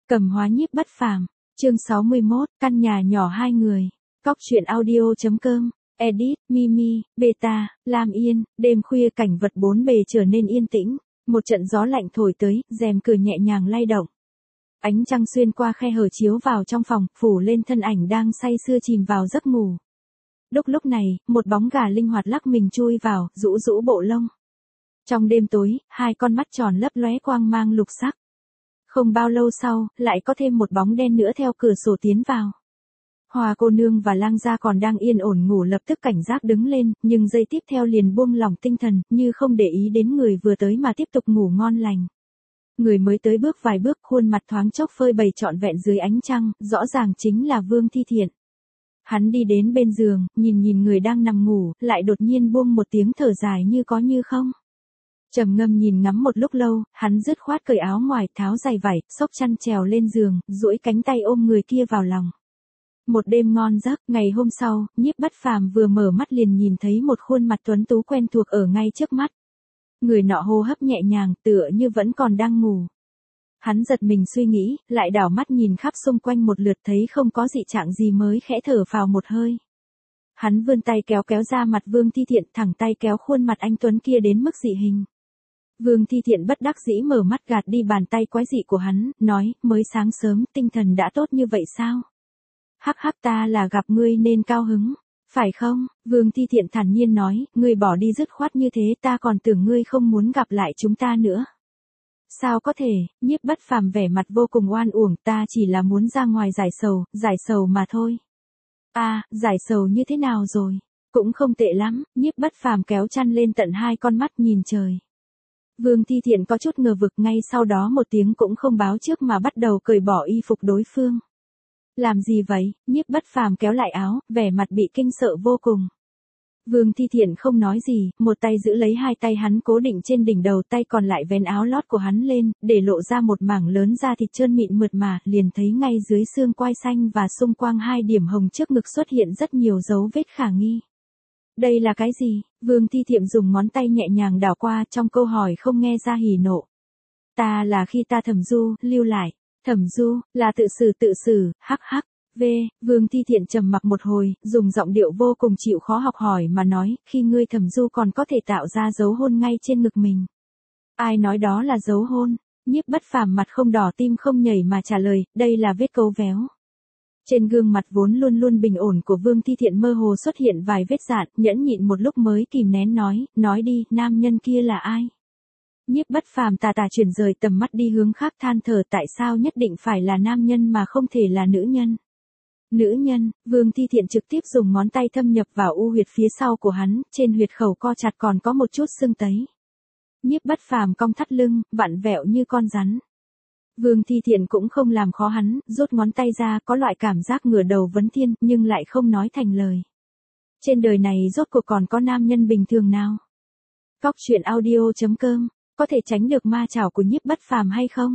Cầm hóa nhiếp bất phàm, chương 61, căn nhà nhỏ hai người. Cóc truyện audio.com, edit, Mimi, Beta, Lam Yên, đêm khuya cảnh vật bốn bề trở nên yên tĩnh, một trận gió lạnh thổi tới, rèm cửa nhẹ nhàng lay động. Ánh trăng xuyên qua khe hở chiếu vào trong phòng, phủ lên thân ảnh đang say sưa chìm vào giấc ngủ. Đúc lúc này, một bóng gà linh hoạt lắc mình chui vào, rũ rũ bộ lông. Trong đêm tối, hai con mắt tròn lấp lóe quang mang lục sắc. Không bao lâu sau, lại có thêm một bóng đen nữa theo cửa sổ tiến vào. Hoa cô nương và lang gia còn đang yên ổn ngủ lập tức cảnh giác đứng lên, nhưng giây tiếp theo liền buông lỏng tinh thần, như không để ý đến người vừa tới mà tiếp tục ngủ ngon lành. Người mới tới bước vài bước, khuôn mặt thoáng chốc phơi bày trọn vẹn dưới ánh trăng, rõ ràng chính là Vương Thi Thiện. Hắn đi đến bên giường, nhìn người đang nằm ngủ, lại đột nhiên buông một tiếng thở dài như có như không. Trầm ngâm nhìn ngắm một lúc lâu, hắn dứt khoát cởi áo ngoài, tháo giày vải, xốc chăn trèo lên giường, duỗi cánh tay ôm người kia vào lòng. Một đêm ngon giấc, ngày hôm sau, Nhiếp Bất Phàm vừa mở mắt liền nhìn thấy một khuôn mặt tuấn tú quen thuộc ở ngay trước mắt. Người nọ hô hấp nhẹ nhàng, tựa như vẫn còn đang ngủ. Hắn giật mình suy nghĩ, lại đảo mắt nhìn khắp xung quanh một lượt thấy không có dị trạng gì mới khẽ thở phào một hơi. Hắn vươn tay kéo ra mặt Vương Thi Thiện, thẳng tay kéo khuôn mặt anh tuấn kia đến mức dị hình. Vương Thi Thiện bất đắc dĩ mở mắt gạt đi bàn tay quái dị của hắn, nói, mới sáng sớm, tinh thần đã tốt như vậy sao? Hắc hắc, ta là gặp ngươi nên cao hứng, phải không? Vương Thi Thiện thản nhiên nói, ngươi bỏ đi dứt khoát như thế, ta còn tưởng ngươi không muốn gặp lại chúng ta nữa. Sao có thể? Nhiếp Bất Phàm vẻ mặt vô cùng oan uổng, ta chỉ là muốn ra ngoài giải sầu mà thôi. Giải sầu như thế nào rồi? Cũng không tệ lắm. Nhiếp Bất Phàm kéo chăn lên tận hai con mắt nhìn trời. Vương Thi Thiện có chút ngờ vực, ngay sau đó một tiếng cũng không báo trước mà bắt đầu cởi bỏ y phục đối phương. Làm gì vậy? Nhiếp Bất Phàm kéo lại áo, vẻ mặt bị kinh sợ vô cùng. Vương Thi Thiện không nói gì, một tay giữ lấy hai tay hắn cố định trên đỉnh đầu, tay còn lại vén áo lót của hắn lên, để lộ ra một mảng lớn da thịt trơn mịn mượt mà, liền thấy ngay dưới xương quai xanh và xung quanh hai điểm hồng trước ngực xuất hiện rất nhiều dấu vết khả nghi. Đây là cái gì? Vương Thi Thiện dùng ngón tay nhẹ nhàng đảo qua, trong câu hỏi không nghe ra hỉ nộ. Ta là khi ta thẩm du, lưu lại. Thẩm du, là tự xử, hắc hắc. Vương Thi Thiện trầm mặc một hồi, dùng giọng điệu vô cùng chịu khó học hỏi mà nói, khi ngươi thẩm du còn có thể tạo ra dấu hôn ngay trên ngực mình. Ai nói đó là dấu hôn? Nhiếp Bất Phàm mặt không đỏ tim không nhảy mà trả lời, đây là vết câu véo. Trên gương mặt vốn luôn luôn bình ổn của Vương Thi Thiện mơ hồ xuất hiện vài vết dạn, nhẫn nhịn một lúc mới kìm nén nói đi, nam nhân kia là ai? Nhiếp Bất Phàm tà chuyển rời tầm mắt đi hướng khác, than thở, tại sao nhất định phải là nam nhân mà không thể là nữ nhân? Nữ nhân? Vương Thi Thiện trực tiếp dùng ngón tay thâm nhập vào u huyệt phía sau của hắn, trên huyệt khẩu co chặt còn có một chút sưng tấy. Nhiếp Bất Phàm cong thắt lưng, vặn vẹo như con rắn. Vương Thi Thiện cũng không làm khó hắn, rút ngón tay ra, có loại cảm giác ngửa đầu vấn thiên, nhưng lại không nói thành lời. Trên đời này rốt cuộc còn có nam nhân bình thường nào? Cóc truyện audio.com, có thể tránh được ma chảo của Nhiếp Bất Phàm hay không?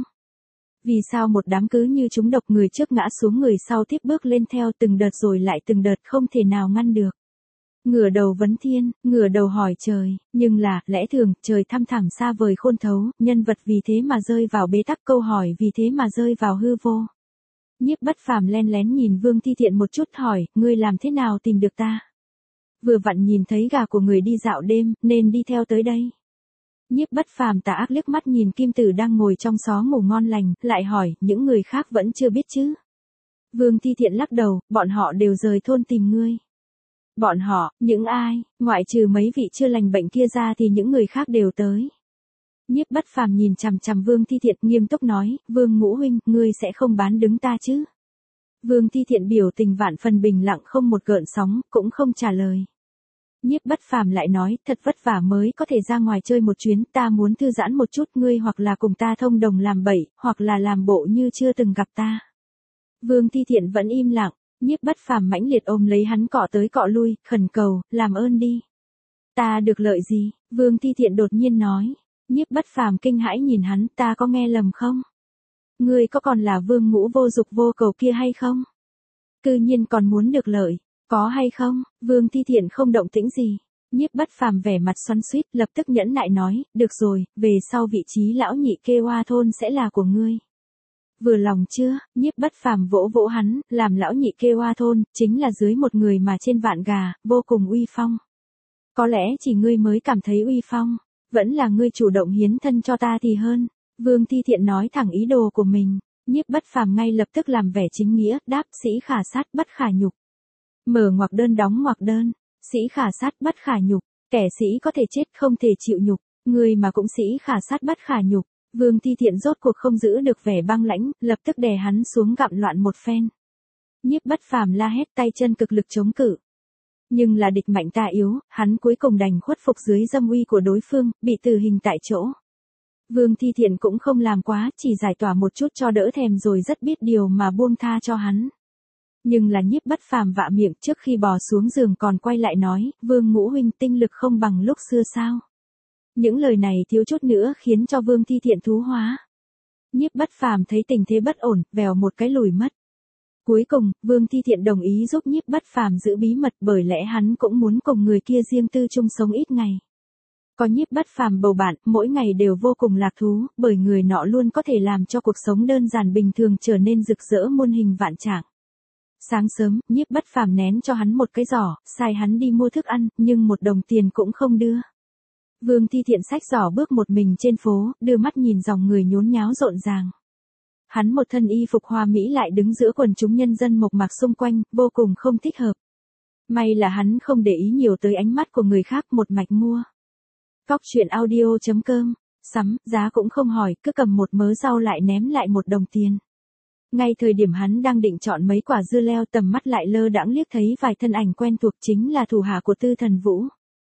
Vì sao một đám cứ như chúng độc, người trước ngã xuống người sau tiếp bước lên theo từng đợt rồi lại từng đợt, không thể nào ngăn được. Ngửa đầu vấn thiên, ngửa đầu hỏi trời, nhưng là, lẽ thường, trời thăm thẳm xa vời khôn thấu, nhân vật vì thế mà rơi vào bế tắc, câu hỏi vì thế mà rơi vào hư vô. Nhiếp Bất Phàm len lén nhìn Vương Thi Thiện một chút, hỏi, ngươi làm thế nào tìm được ta? Vừa vặn nhìn thấy gà của người đi dạo đêm, nên đi theo tới đây. Nhiếp Bất Phàm tà ác liếc mắt nhìn Kim Tử đang ngồi trong xó ngủ ngon lành, lại hỏi, những người khác vẫn chưa biết chứ? Vương Thi Thiện lắc đầu, bọn họ đều rời thôn tìm ngươi. Bọn họ, những ai, ngoại trừ mấy vị chưa lành bệnh kia ra thì những người khác đều tới. Nhiếp Bất Phàm nhìn chằm chằm Vương Thi Thiện nghiêm túc nói, Vương Ngũ huynh, ngươi sẽ không bán đứng ta chứ? Vương Thi Thiện biểu tình vạn phần bình lặng, không một gợn sóng, cũng không trả lời. Nhiếp Bất Phàm lại nói, thật vất vả mới có thể ra ngoài chơi một chuyến, ta muốn thư giãn một chút, ngươi hoặc là cùng ta thông đồng làm bậy, hoặc là làm bộ như chưa từng gặp ta. Vương Thi Thiện vẫn im lặng, Nhiếp Bất Phàm mãnh liệt ôm lấy hắn cọ tới cọ lui, khẩn cầu, làm ơn đi. Ta được lợi gì? Vương Thi Thiện đột nhiên nói. Nhiếp Bất Phàm kinh hãi nhìn hắn, ta có nghe lầm không? Ngươi có còn là Vương Ngũ vô dục vô cầu kia hay không? Cư nhiên còn muốn được lợi. Có hay không? Vương Thi Thiện không động tĩnh gì. Nhiếp Bất Phàm vẻ mặt xoắn xuýt, lập tức nhẫn nại nói, được rồi, về sau vị trí lão nhị kê hoa thôn sẽ là của ngươi. Vừa lòng chưa? Nhiếp Bất Phàm vỗ vỗ hắn, làm lão nhị kêu oa thôn, chính là dưới một người mà trên vạn gà, vô cùng uy phong. Có lẽ chỉ ngươi mới cảm thấy uy phong, vẫn là ngươi chủ động hiến thân cho ta thì hơn. Vương Thi Thiện nói thẳng ý đồ của mình, Nhiếp Bất Phàm ngay lập tức làm vẻ chính nghĩa, đáp sĩ khả sát bất khả nhục. Mở ngoặc đơn đóng ngoặc đơn, sĩ khả sát bất khả nhục, kẻ sĩ có thể chết không thể chịu nhục, người mà cũng sĩ khả sát bất khả nhục. Vương Thi Thiện rốt cuộc không giữ được vẻ băng lãnh, lập tức đè hắn xuống gặm loạn một phen. Nhiếp Bất Phàm la hét tay chân cực lực chống cự. Nhưng là địch mạnh ta yếu, hắn cuối cùng đành khuất phục dưới dâm uy của đối phương, bị tử hình tại chỗ. Vương Thi Thiện cũng không làm quá, chỉ giải tỏa một chút cho đỡ thèm rồi rất biết điều mà buông tha cho hắn. Nhưng là Nhiếp Bất Phàm vạ miệng trước khi bò xuống giường còn quay lại nói, Vương Ngũ huynh tinh lực không bằng lúc xưa sao. Những lời này thiếu chút nữa khiến cho Vương Thi Thiện thú hóa. Nhiếp Bất Phàm thấy tình thế bất ổn, vèo một cái lùi mất. Cuối cùng, Vương Thi Thiện đồng ý giúp Nhiếp Bất Phàm giữ bí mật bởi lẽ hắn cũng muốn cùng người kia riêng tư chung sống ít ngày. Có Nhiếp Bất Phàm bầu bạn, mỗi ngày đều vô cùng lạc thú, bởi người nọ luôn có thể làm cho cuộc sống đơn giản bình thường trở nên rực rỡ muôn hình vạn trạng. Sáng sớm, Nhiếp Bất Phàm nén cho hắn một cái giỏ, sai hắn đi mua thức ăn, nhưng một đồng tiền cũng không đưa. Vương Thi Thiện xách giỏ bước một mình trên phố, đưa mắt nhìn dòng người nhốn nháo rộn ràng. Hắn một thân y phục hoa mỹ lại đứng giữa quần chúng nhân dân mộc mạc xung quanh, vô cùng không thích hợp. May là hắn không để ý nhiều tới ánh mắt của người khác, một mạch mua. Cóc truyện audio.com, sắm, giá cũng không hỏi, cứ cầm một mớ rau lại ném lại một đồng tiền. Ngay thời điểm hắn đang định chọn mấy quả dưa leo, tầm mắt lại lơ đãng liếc thấy vài thân ảnh quen thuộc, chính là thủ hạ của Tư Thần Vũ.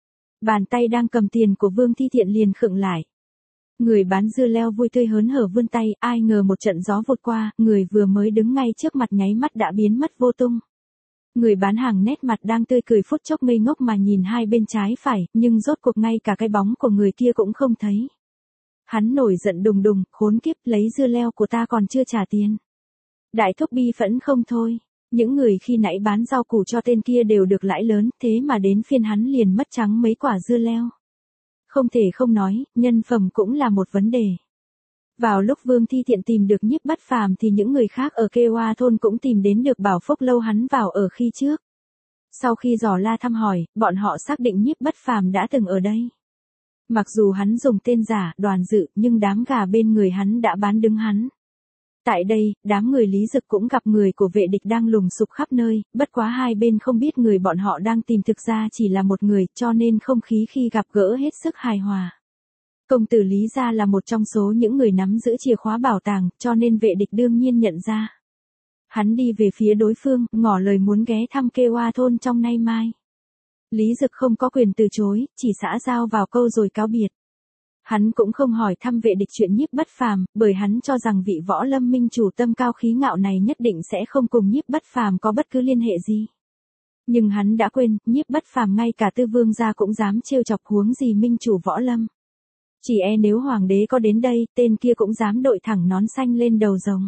Bàn tay đang cầm tiền của Vương Thi Thiện liền khựng lại. Người bán dưa leo vui tươi hớn hở vươn tay, ai ngờ một trận gió vụt qua, người vừa mới đứng ngay trước mặt nháy mắt đã biến mất vô tung. Người bán hàng nét mặt đang tươi cười phút chốc ngây ngốc mà nhìn hai bên trái phải, nhưng rốt cuộc ngay cả cái bóng của người kia cũng không thấy. Hắn nổi giận đùng đùng, khốn kiếp, lấy dưa leo của ta còn chưa trả tiền. Đại thúc bi phẫn không thôi. Những người khi nãy bán rau củ cho tên kia đều được lãi lớn, thế mà đến phiên hắn liền mất trắng mấy quả dưa leo. Không thể không nói, nhân phẩm cũng là một vấn đề. Vào lúc Vương Thi Thiện tìm được Nhiếp Bất Phàm thì những người khác ở Kê Hoa thôn cũng tìm đến được Bảo Phúc lâu hắn vào ở khi trước. Sau khi dò la thăm hỏi, bọn họ xác định Nhiếp Bất Phàm đã từng ở đây. Mặc dù hắn dùng tên giả, Đoàn Dự, nhưng đám gà bên người hắn đã bán đứng hắn. Tại đây, đám người Lý Dực cũng gặp người của vệ địch đang lùng sục khắp nơi, bất quá hai bên không biết người bọn họ đang tìm thực ra chỉ là một người, cho nên không khí khi gặp gỡ hết sức hài hòa. Công tử Lý gia là một trong số những người nắm giữ chìa khóa bảo tàng, cho nên vệ địch đương nhiên nhận ra. Hắn đi về phía đối phương, ngỏ lời muốn ghé thăm Kê Hoa thôn trong nay mai. Lý Dực không có quyền từ chối, chỉ xã giao vào câu rồi cáo biệt. Hắn cũng không hỏi thăm vệ địch chuyện Nhiếp Bất Phàm, bởi hắn cho rằng vị võ lâm minh chủ tâm cao khí ngạo này nhất định sẽ không cùng Nhiếp Bất Phàm có bất cứ liên hệ gì. Nhưng hắn đã quên, Nhiếp Bất Phàm ngay cả Tư Vương gia cũng dám trêu chọc, huống gì minh chủ võ lâm. Chỉ nếu hoàng đế có đến đây, tên kia cũng dám đội thẳng nón xanh lên đầu rồng.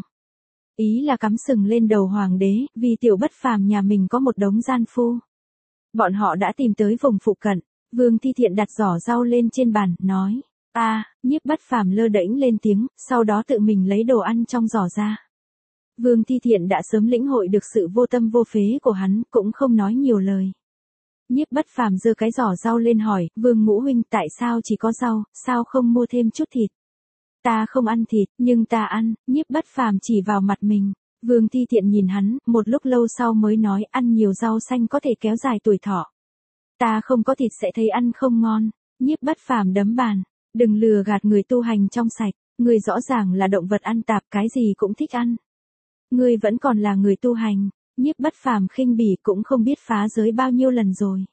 Ý là cắm sừng lên đầu hoàng đế, vì tiểu Bất Phàm nhà mình có một đống gian phu. Bọn họ đã tìm tới vùng phụ cận, Vương Thi Thiện đặt giỏ rau lên trên bàn, nói. Nhiếp Bất Phàm lơ đễnh lên tiếng, sau đó tự mình lấy đồ ăn trong giỏ ra. Vương Thi Thiện đã sớm lĩnh hội được sự vô tâm vô phế của hắn, cũng không nói nhiều lời. Nhiếp Bất Phàm giơ cái giỏ rau lên hỏi, Vương Ngũ huynh tại sao chỉ có rau, sao không mua thêm chút thịt? Ta không ăn thịt, nhưng ta ăn, Nhiếp Bất Phàm chỉ vào mặt mình. Vương Thi Thiện nhìn hắn, một lúc lâu sau mới nói, ăn nhiều rau xanh có thể kéo dài tuổi thọ. Ta không có thịt sẽ thấy ăn không ngon. Nhiếp Bất Phàm đấm bàn. Đừng lừa gạt người tu hành trong sạch, người rõ ràng là động vật ăn tạp, cái gì cũng thích ăn. Ngươi vẫn còn là người tu hành. Nhiếp Bất Phàm khinh bỉ, cũng không biết phá giới bao nhiêu lần rồi.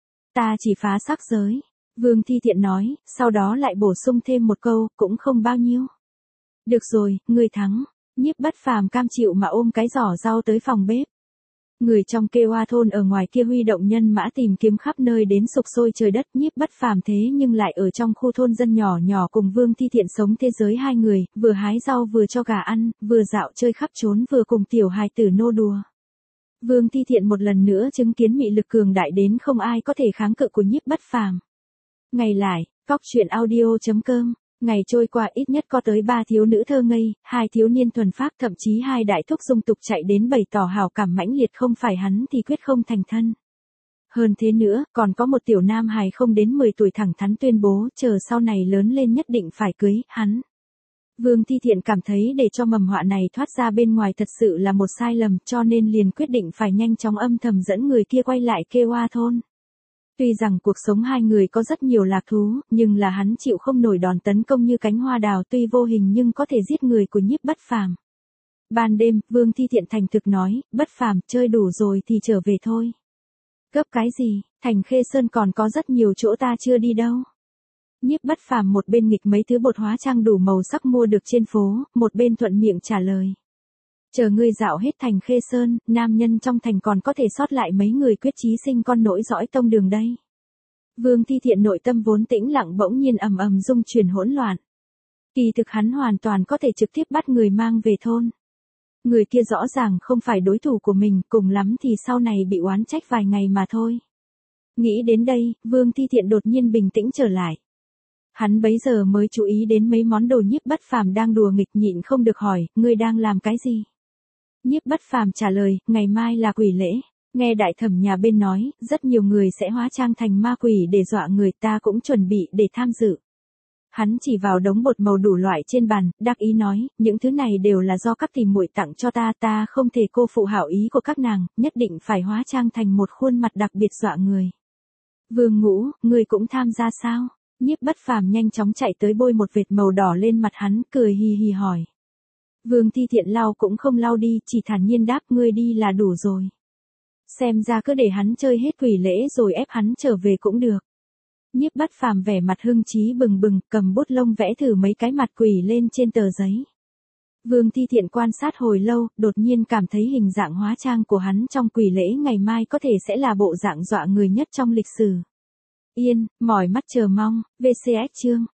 Ta chỉ phá sắc giới. Vương Thi Thiện nói, sau đó lại bổ sung thêm một câu, cũng không bao nhiêu. Được rồi, ngươi thắng. Nhiếp Bất Phàm cam chịu mà ôm cái giỏ rau tới phòng bếp. Người trong Kê Hoa thôn ở ngoài kia huy động nhân mã tìm kiếm khắp nơi đến sục sôi trời đất. Nhiếp Bất Phàm thế nhưng lại ở trong khu thôn dân nhỏ nhỏ cùng Vương Thi Thiện sống thế giới hai người, vừa hái rau vừa cho gà ăn, vừa dạo chơi khắp trốn vừa cùng tiểu hài tử nô đùa. Vương Thi Thiện một lần nữa chứng kiến mị lực cường đại đến không ai có thể kháng cự của Nhiếp Bất Phàm. Ngày lại, cóc truyện audio.com Ngày trôi qua ít nhất có tới 3 thiếu nữ thơ ngây, 2 thiếu niên thuần phác, thậm chí 2 đại thúc dung tục chạy đến bày tỏ hảo cảm mãnh liệt, không phải hắn thì quyết không thành thân. Hơn thế nữa, còn có một tiểu nam hài không đến 10 tuổi thẳng thắn tuyên bố, chờ sau này lớn lên nhất định phải cưới hắn. Vương Thi Thiện cảm thấy để cho mầm họa này thoát ra bên ngoài thật sự là một sai lầm, cho nên liền quyết định phải nhanh chóng âm thầm dẫn người kia quay lại Kê Hoa thôn. Tuy rằng cuộc sống hai người có rất nhiều lạc thú, nhưng là hắn chịu không nổi đòn tấn công như cánh hoa đào tuy vô hình nhưng có thể giết người của Nhiếp Bất Phàm. Ban đêm, Vương Thi Thiện thành thực nói, Bất Phàm, chơi đủ rồi thì trở về thôi. Gấp cái gì, thành Khê Sơn còn có rất nhiều chỗ ta chưa đi đâu. Nhiếp Bất Phàm một bên nghịch mấy thứ bột hóa trang đủ màu sắc mua được trên phố, một bên thuận miệng trả lời. Chờ ngươi dạo hết thành Khê Sơn, nam nhân trong thành còn có thể sót lại mấy người quyết chí sinh con nỗi dõi tông đường đây. Vương Thi Thiện nội tâm vốn tĩnh lặng bỗng nhiên ầm ầm rung chuyển hỗn loạn. Kỳ thực hắn hoàn toàn có thể trực tiếp bắt người mang về thôn. Người kia rõ ràng không phải đối thủ của mình, cùng lắm thì sau này bị oán trách vài ngày mà thôi. Nghĩ đến đây, Vương Thi Thiện đột nhiên bình tĩnh trở lại. Hắn bấy giờ mới chú ý đến mấy món đồ Nhiếp Bất Phàm đang đùa nghịch, nhịn không được hỏi, ngươi đang làm cái gì? Nhiếp Bất Phàm trả lời, ngày mai là quỷ lễ. Nghe đại thẩm nhà bên nói, rất nhiều người sẽ hóa trang thành ma quỷ để dọa người, ta cũng chuẩn bị để tham dự. Hắn chỉ vào đống bột màu đủ loại trên bàn, đắc ý nói, những thứ này đều là do các tỷ muội tặng cho ta, ta không thể cô phụ hảo ý của các nàng, nhất định phải hóa trang thành một khuôn mặt đặc biệt dọa người. Vương Ngũ, ngươi cũng tham gia sao? Nhiếp Bất Phàm nhanh chóng chạy tới bôi một vệt màu đỏ lên mặt hắn, cười hì hì hỏi. Vương Thi Thiện lau cũng không lau đi, chỉ thản nhiên đáp, ngươi đi là đủ rồi. Xem ra cứ để hắn chơi hết quỷ lễ rồi ép hắn trở về cũng được. Nhiếp Bất Phàm vẻ mặt hưng trí bừng bừng, cầm bút lông vẽ thử mấy cái mặt quỷ lên trên tờ giấy. Vương Thi Thiện quan sát hồi lâu, đột nhiên cảm thấy hình dạng hóa trang của hắn trong quỷ lễ ngày mai có thể sẽ là bộ dạng dọa người nhất trong lịch sử. Yên, mỏi mắt chờ mong, VCS chương.